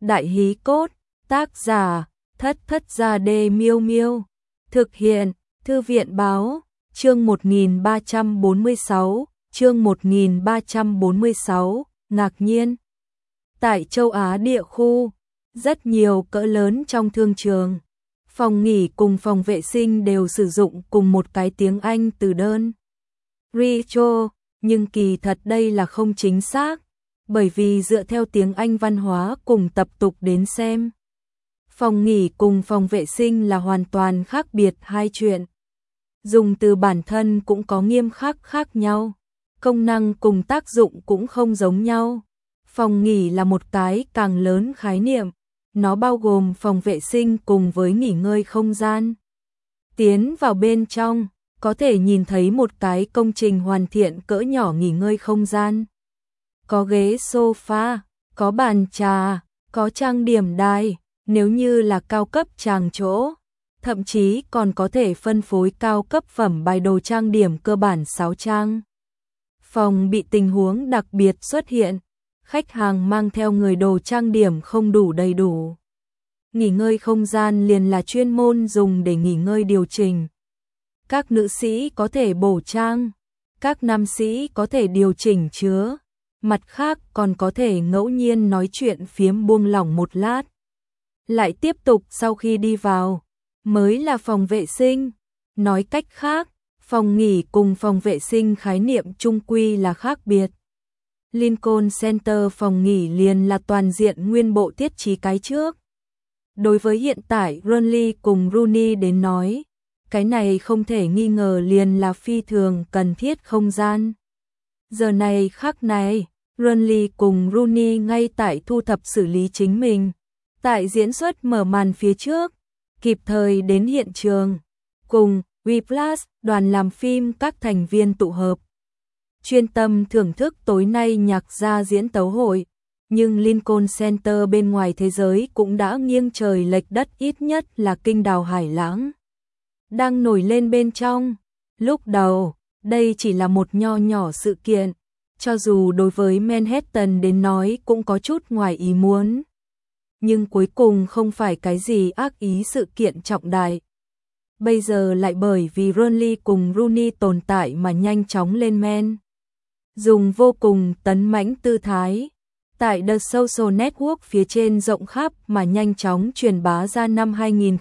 Đại hí cốt, tác giả, Thất Thất Gia Đê Miêu Miêu. Thực hiện, Thư viện báo, chương 1346, chương 1346, ngạc nhiên. Tại châu Á địa khu, rất nhiều cỡ lớn trong thương trường, phòng nghỉ cùng phòng vệ sinh đều sử dụng cùng một cái tiếng Anh từ đơn. Retro, nhưng kỳ thật đây là không chính xác, bởi vì dựa theo tiếng Anh văn hóa cùng tập tục đến xem. Phòng nghỉ cùng phòng vệ sinh là hoàn toàn khác biệt hai chuyện. Dùng từ bản thân cũng có nghiêm khắc khác nhau, công năng cùng tác dụng cũng không giống nhau. Phòng nghỉ là một cái càng lớn khái niệm, nó bao gồm phòng vệ sinh cùng với nghỉ ngơi không gian. Tiến vào bên trong, có thể nhìn thấy một cái công trình hoàn thiện cỡ nhỏ nghỉ ngơi không gian. Có ghế sofa, có bàn trà, có trang điểm đài, nếu như là cao cấp tràng chỗ, thậm chí còn có thể phân phối cao cấp phẩm bài đồ trang điểm cơ bản 6 trang. Phòng bị tình huống đặc biệt xuất hiện, khách hàng mang theo người đồ trang điểm không đủ đầy đủ. Nghỉ ngơi không gian liền là chuyên môn dùng để nghỉ ngơi điều chỉnh. Các nữ sĩ có thể bổ trang, các nam sĩ có thể điều chỉnh chứa, mặt khác còn có thể ngẫu nhiên nói chuyện phiếm buông lỏng một lát. Lại tiếp tục sau khi đi vào, mới là phòng vệ sinh. Nói cách khác, phòng nghỉ cùng phòng vệ sinh khái niệm chung quy là khác biệt. Lincoln Center phòng nghỉ liền là toàn diện nguyên bộ thiết trí cái trước. Đối với hiện tại Burnley cùng Rooney đến nói, cái này không thể nghi ngờ liền là phi thường cần thiết không gian. Giờ này khắc này, Burnley cùng Rooney ngay tại thu thập xử lý chính mình. Tại diễn xuất mở màn phía trước, kịp thời đến hiện trường, cùng Whiplash đoàn làm phim các thành viên tụ hợp. Chuyên tâm thưởng thức tối nay nhạc gia diễn tấu hội, nhưng Lincoln Center bên ngoài thế giới cũng đã nghiêng trời lệch đất, ít nhất là kinh đào hải lãng đang nổi lên bên trong. Lúc đầu, đây chỉ là một nho nhỏ sự kiện, cho dù đối với Manhattan đến nói cũng có chút ngoài ý muốn. Nhưng cuối cùng không phải cái gì ác ý sự kiện trọng đại. Bây giờ lại bởi vì Burnley cùng Rooney tồn tại mà nhanh chóng lên men. Dùng vô cùng tấn mãnh tư thái. Tại The Social Network phía trên rộng khắp mà nhanh chóng truyền bá ra năm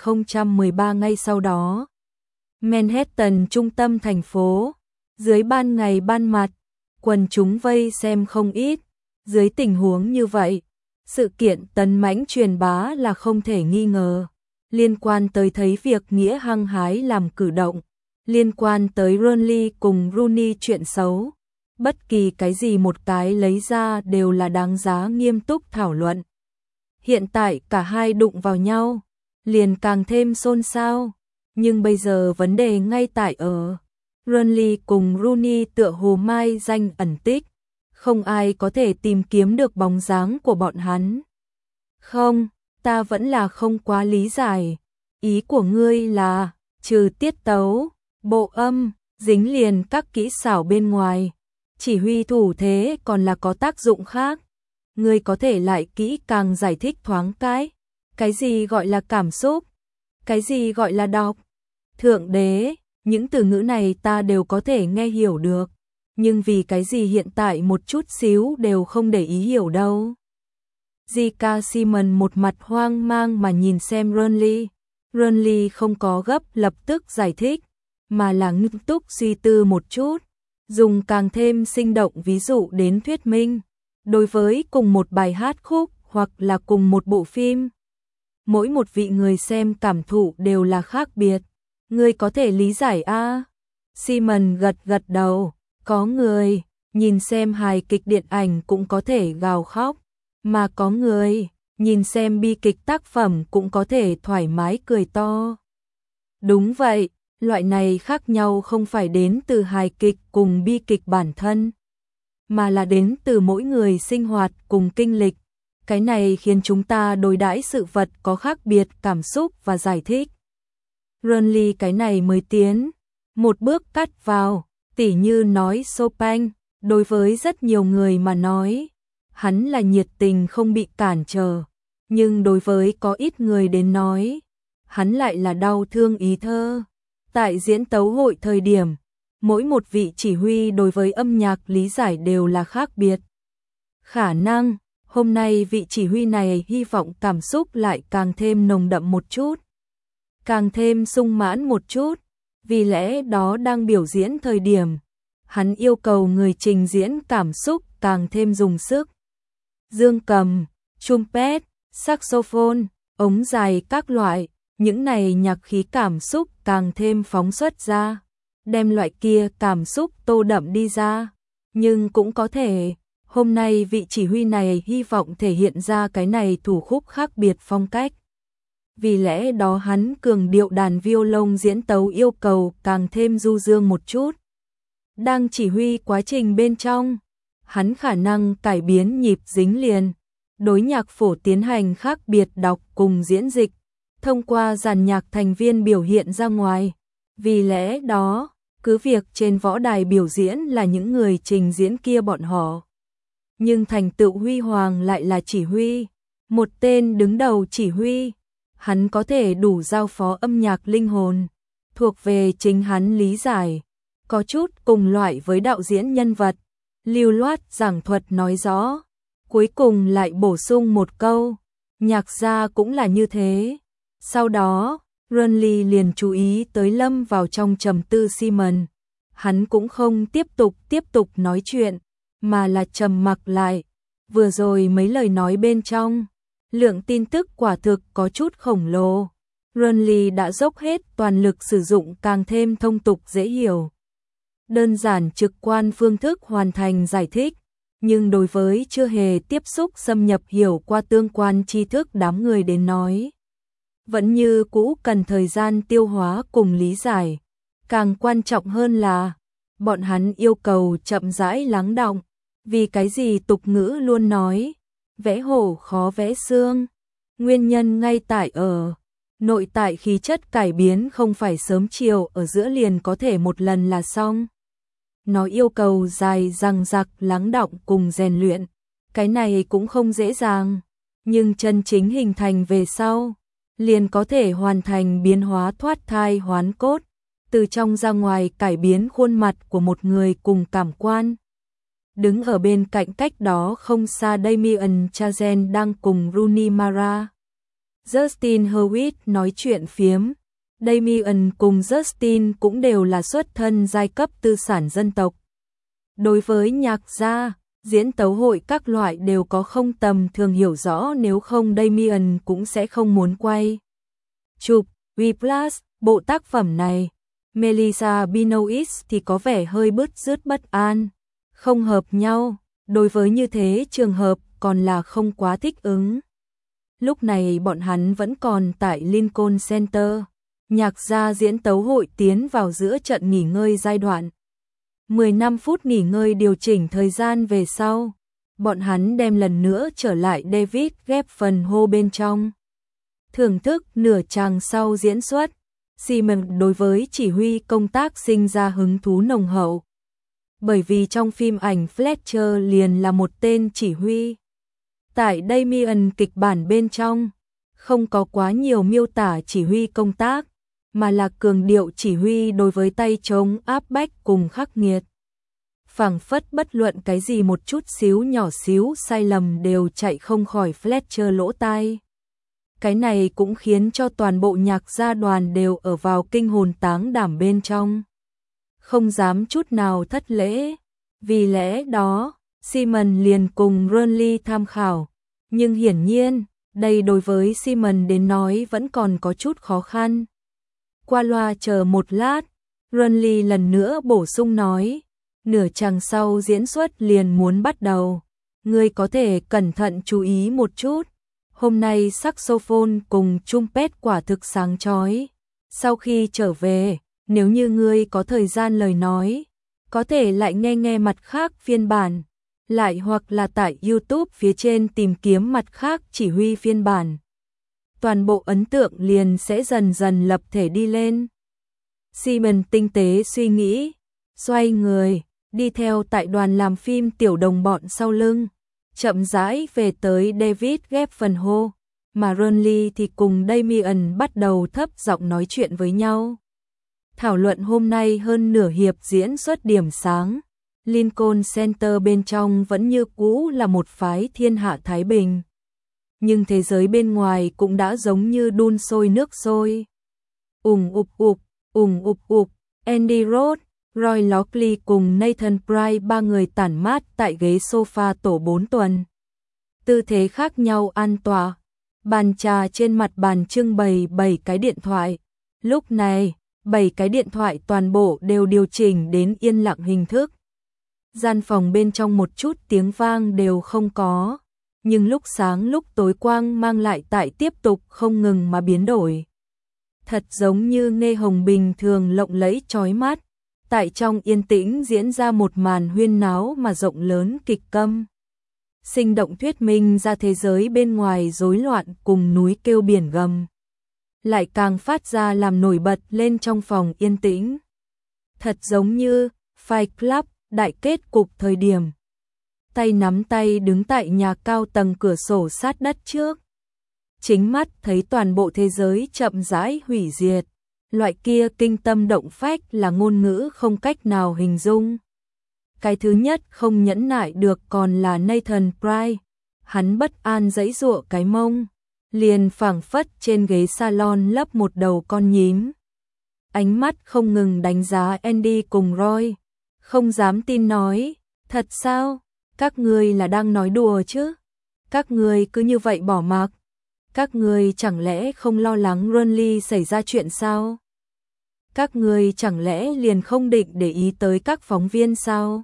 2013 ngay sau đó. Manhattan trung tâm thành phố, dưới ban ngày ban mặt, quần chúng vây xem không ít. Dưới tình huống như vậy, sự kiện tấn mãnh truyền bá là không thể nghi ngờ. Liên quan tới thấy việc nghĩa hăng hái làm cử động, liên quan tới Burnley cùng Rooney chuyện xấu, bất kỳ cái gì một cái lấy ra đều là đáng giá nghiêm túc thảo luận. Hiện tại cả hai đụng vào nhau, liền càng thêm xôn xao. Nhưng bây giờ vấn đề ngay tại ở Burnley cùng Rooney tựa hồ mai danh ẩn tích, không ai có thể tìm kiếm được bóng dáng của bọn hắn. Không, ta vẫn là không quá lý giải. Ý của ngươi là, trừ tiết tấu, bộ âm, dính liền các kỹ xảo bên ngoài, chỉ huy thủ thế còn là có tác dụng khác. Ngươi có thể lại kỹ càng giải thích thoáng cái gì gọi là cảm xúc, cái gì gọi là đọc. Thượng đế, những từ ngữ này ta đều có thể nghe hiểu được, nhưng vì cái gì hiện tại một chút xíu đều không để ý hiểu đâu. J.K. Simmons một mặt hoang mang mà nhìn xem Burnley. Burnley không có gấp lập tức giải thích, mà là nghiêm túc suy tư một chút, dùng càng thêm sinh động ví dụ đến thuyết minh. Đối với cùng một bài hát khúc hoặc là cùng một bộ phim, mỗi một vị người xem cảm thụ đều là khác biệt. Ngươi có thể lý giải a? Simmons gật gật đầu. Có người nhìn xem hài kịch điện ảnh cũng có thể gào khóc, mà có người nhìn xem bi kịch tác phẩm cũng có thể thoải mái cười to. Đúng vậy, loại này khác nhau không phải đến từ hài kịch cùng bi kịch bản thân, mà là đến từ mỗi người sinh hoạt cùng kinh lịch. Cái này khiến chúng ta đối đãi sự vật có khác biệt cảm xúc và giải thích. Burnley cái này mới tiến một bước cắt vào, tỉ như nói Chopin, đối với rất nhiều người mà nói, hắn là nhiệt tình không bị cản trở, Nhưng đối với có ít người đến nói, hắn lại là đau thương ý thơ. Tại diễn tấu hội thời điểm, mỗi một vị chỉ huy đối với âm nhạc lý giải đều là khác biệt. Khả năng, hôm nay vị chỉ huy này hy vọng cảm xúc lại càng thêm nồng đậm một chút, càng thêm sung mãn một chút, vì lẽ đó đang biểu diễn thời điểm, hắn yêu cầu người trình diễn cảm xúc càng thêm dùng sức. Dương cầm, trumpet, saxophone, ống dài các loại, những này nhạc khí cảm xúc càng thêm phóng xuất ra, đem loại kia cảm xúc tô đậm đi ra. Nhưng cũng có thể, hôm nay vị chỉ huy này hy vọng thể hiện ra cái này thủ khúc khác biệt phong cách. Vì lẽ đó hắn cường điệu đàn violon diễn tấu yêu cầu càng thêm du dương một chút. Đang chỉ huy quá trình bên trong, hắn khả năng cải biến nhịp dính liền, đối nhạc phổ tiến hành khác biệt đọc cùng diễn dịch, thông qua dàn nhạc thành viên biểu hiện ra ngoài. Vì lẽ đó, cứ việc trên võ đài biểu diễn là những người trình diễn kia bọn họ, nhưng thành tựu huy hoàng lại là chỉ huy, một tên đứng đầu chỉ huy. Hắn có thể đủ giao phó âm nhạc linh hồn, thuộc về chính hắn lý giải, có chút cùng loại với đạo diễn nhân vật, lưu loát giảng thuật nói rõ, cuối cùng lại bổ sung một câu, nhạc gia cũng là như thế. Sau đó, Runley liền chú ý tới lâm vào trong trầm tư Simon, hắn cũng không tiếp tục nói chuyện, mà là trầm mặc lại, vừa rồi mấy lời nói bên trong. Lượng tin tức quả thực có chút khổng lồ. Runley đã dốc hết toàn lực sử dụng càng thêm thông tục dễ hiểu, đơn giản trực quan phương thức hoàn thành giải thích, nhưng đối với chưa hề tiếp xúc xâm nhập hiểu qua tương quan tri thức đám người đến nói, vẫn như cũ cần thời gian tiêu hóa cùng lý giải. Càng quan trọng hơn là, bọn hắn yêu cầu chậm rãi lắng đọng, vì cái gì tục ngữ luôn nói, vẽ hổ khó vẽ xương, nguyên nhân ngay tại ở nội tại khí chất cải biến không phải sớm chiều ở giữa liền có thể một lần là xong. Nó yêu cầu dài dằng dặc lắng đọng cùng rèn luyện, cái này cũng không dễ dàng, nhưng chân chính hình thành về sau, liền có thể hoàn thành biến hóa thoát thai hoán cốt, từ trong ra ngoài cải biến khuôn mặt của một người cùng cảm quan. Đứng ở bên cạnh cách đó không xa Damien Chazelle đang cùng Rooney Mara, Justin Hurwitz nói chuyện phiếm. Damien cùng Justin cũng đều là xuất thân giai cấp tư sản dân tộc. Đối với nhạc gia, diễn tấu hội các loại đều có không tầm thường hiểu rõ, nếu không Damien cũng sẽ không muốn quay chụp Whiplash. Bộ tác phẩm này, Melissa Benoist thì có vẻ hơi bứt rứt bất an, không hợp nhau, đối với như thế trường hợp còn là không quá thích ứng. Lúc này bọn hắn vẫn còn tại Lincoln Center, nhạc gia diễn tấu hội tiến vào giữa trận nghỉ ngơi giai đoạn. 15 phút nghỉ ngơi điều chỉnh thời gian về sau, bọn hắn đem lần nữa trở lại David Geffen Hall bên trong. Thưởng thức nửa chàng sau diễn xuất, Simon đối với chỉ huy công tác sinh ra hứng thú nồng hậu. Bởi vì trong phim ảnh Fletcher liền là một tên chỉ huy. Tại Damien kịch bản bên trong, không có quá nhiều miêu tả chỉ huy công tác, mà là cường điệu chỉ huy đối với tay chống áp bách cùng khắc nghiệt. Phảng phất bất luận cái gì một chút xíu nhỏ xíu sai lầm đều chạy không khỏi Fletcher lỗ tai. Cái này cũng khiến cho toàn bộ nhạc gia đoàn đều ở vào kinh hồn táng đảm bên trong, không dám chút nào thất lễ. Vì lẽ đó, Simon liền cùng Runley tham khảo, nhưng hiển nhiên, đây đối với Simon đến nói vẫn còn có chút khó khăn. Qua loa chờ một lát, Runley lần nữa bổ sung nói, nửa chàng sau diễn xuất liền muốn bắt đầu, ngươi có thể cẩn thận chú ý một chút. Hôm nay saxophone cùng trumpet quả thực sáng chói. Sau khi trở về, nếu như ngươi có thời gian lời nói, có thể lại nghe mặt khác phiên bản, lại hoặc là tại YouTube phía trên tìm kiếm mặt khác chỉ huy phiên bản. Toàn bộ ấn tượng liền sẽ dần dần lập thể đi lên. Simon tinh tế suy nghĩ, xoay người, đi theo tại đoàn làm phim tiểu đồng bọn sau lưng, chậm rãi về tới David Geffen Hall. mà Renly thì cùng Damian bắt đầu thấp giọng nói chuyện với nhau. Thảo luận hôm nay hơn nửa hiệp diễn xuất điểm sáng. Lincoln Center bên trong vẫn như cũ là một phái thiên hạ thái bình. Nhưng thế giới bên ngoài cũng đã giống như đun sôi nước sôi. Ùng ục, Andy Rhodes, Roy Lockley cùng Nathan Pryce ba người tản mát tại ghế sofa tổ 4 tuần. Tư thế khác nhau an tọa. Bàn trà trên mặt bàn trưng bày 7 cái điện thoại. Lúc này, 7 cái điện thoại toàn bộ đều điều chỉnh đến yên lặng hình thức. Gian phòng bên trong một chút tiếng vang đều không có, nhưng lúc sáng lúc tối quang mang lại tại tiếp tục không ngừng mà biến đổi. Thật giống như nghe hồng bình thường lộng lẫy chói mắt, tại trong yên tĩnh diễn ra một màn huyên náo mà rộng lớn kịch câm. Sinh động thuyết minh ra thế giới bên ngoài rối loạn cùng núi kêu biển gầm. Lại càng phát ra làm nổi bật lên trong phòng yên tĩnh. Thật giống như Fight Club đại kết cục thời điểm. Tay nắm tay đứng tại nhà cao tầng cửa sổ sát đất trước. Chính mắt thấy toàn bộ thế giới chậm rãi hủy diệt. Loại kia kinh tâm động phách là ngôn ngữ không cách nào hình dung. Cái thứ nhất không nhẫn nại được còn là Nathan Pryce. Hắn bất an giãy giụa cái mông, liền phảng phất trên ghế salon lấp một đầu con nhím. Ánh mắt không ngừng đánh giá Andy cùng Roy, không dám tin nói, thật sao? Các ngươi là đang nói đùa chứ? Các ngươi cứ như vậy bỏ mặc? Các ngươi chẳng lẽ không lo lắng Renly xảy ra chuyện sao? Các ngươi chẳng lẽ liền không định để ý tới các phóng viên sao?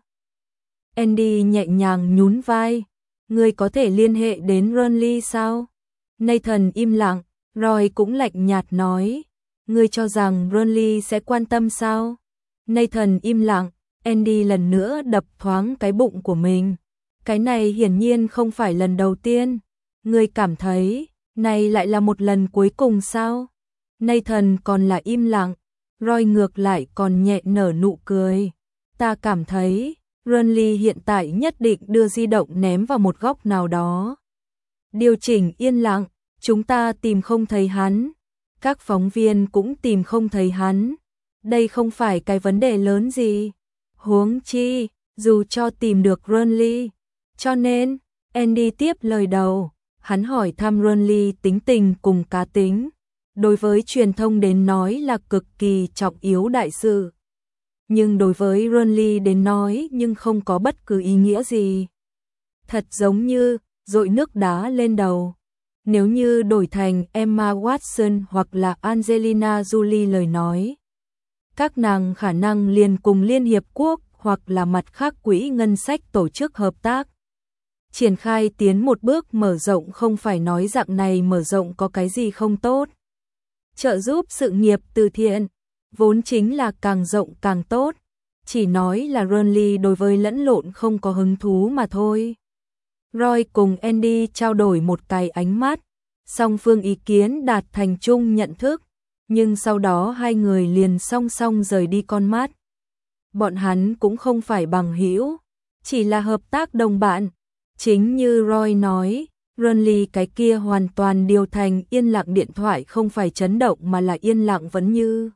Andy nhẹ nhàng nhún vai, ngươi có thể liên hệ đến Renly sao? Nathan im lặng, Roy cũng lạnh nhạt nói, ngươi cho rằng Renly sẽ quan tâm sao? Nathan im lặng, Andy lần nữa đập thoáng cái bụng của mình. Cái này hiển nhiên không phải lần đầu tiên. Ngươi cảm thấy, này lại là một lần cuối cùng sao? Nathan còn là im lặng, Roy ngược lại còn nhẹ nở nụ cười. Ta cảm thấy, Renly hiện tại nhất định đưa di động ném vào một góc nào đó. Điều chỉnh yên lặng, chúng ta tìm không thấy hắn. Các phóng viên cũng tìm không thấy hắn. Đây không phải cái vấn đề lớn gì. Huống chi, dù cho tìm được Renly. Cho nên, Andy tiếp lời đầu, hắn hỏi thăm Renly tính tình cùng cá tính. Đối với truyền thông đến nói là cực kỳ trọng yếu đại sự. Nhưng đối với Renly đến nói nhưng không có bất cứ ý nghĩa gì. Thật giống như dội nước đá lên đầu. Nếu như đổi thành Emma Watson hoặc là Angelina Jolie lời nói, các nàng khả năng liền cùng Liên Hiệp Quốc hoặc là mặt khác quỹ ngân sách tổ chức hợp tác. Triển khai tiến một bước mở rộng không phải nói dạng này mở rộng có cái gì không tốt. Trợ giúp sự nghiệp từ thiện, vốn chính là càng rộng càng tốt. Chỉ nói là Renly đối với lẫn lộn không có hứng thú mà thôi. Roy cùng Andy trao đổi một cái ánh mắt, song phương ý kiến đạt thành chung nhận thức, nhưng sau đó hai người liền song song rời đi con mắt. Bọn hắn cũng không phải bằng hữu, chỉ là hợp tác đồng bạn. Chính như Roy nói, Renly cái kia hoàn toàn điều thành yên lặng điện thoại không phải chấn động mà là yên lặng vẫn như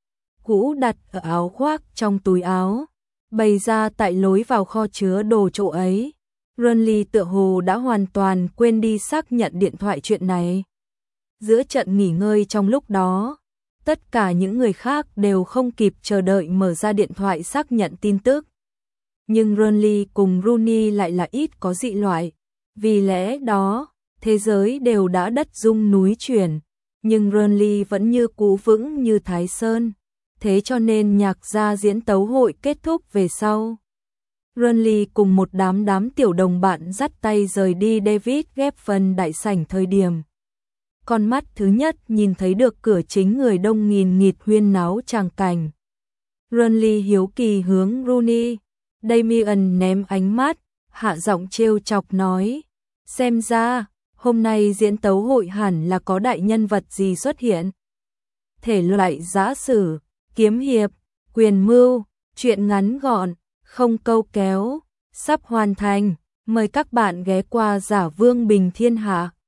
cũ đặt ở áo khoác trong túi áo, bày ra tại lối vào kho chứa đồ chỗ ấy. Renly tựa hồ đã hoàn toàn quên đi xác nhận điện thoại chuyện này. Giữa trận nghỉ ngơi trong lúc đó, tất cả những người khác đều không kịp chờ đợi mở ra điện thoại xác nhận tin tức. Nhưng Renly cùng Rooney lại là ít có dị loại. Vì lẽ đó, thế giới đều đã đất rung núi chuyển, nhưng Renly vẫn như cũ vững như Thái Sơn. Thế cho nên nhạc gia diễn tấu hội kết thúc về sau. Renly cùng một đám tiểu đồng bạn dắt tay rời đi David Geffen đại sảnh thời điểm. Con mắt thứ nhất nhìn thấy được cửa chính người đông nghìn nghịt huyên náo tràng cảnh. Renly hiếu kỳ hướng Rooney. Damian ném ánh mắt, hạ giọng trêu chọc nói. Xem ra, hôm nay diễn tấu hội hẳn là có đại nhân vật gì xuất hiện. Thể loại giã sử, kiếm hiệp, quyền mưu, truyện ngắn gọn, không câu kéo, sắp hoàn thành. Mời các bạn ghé qua Giả Vương Bình Thiên Hạ.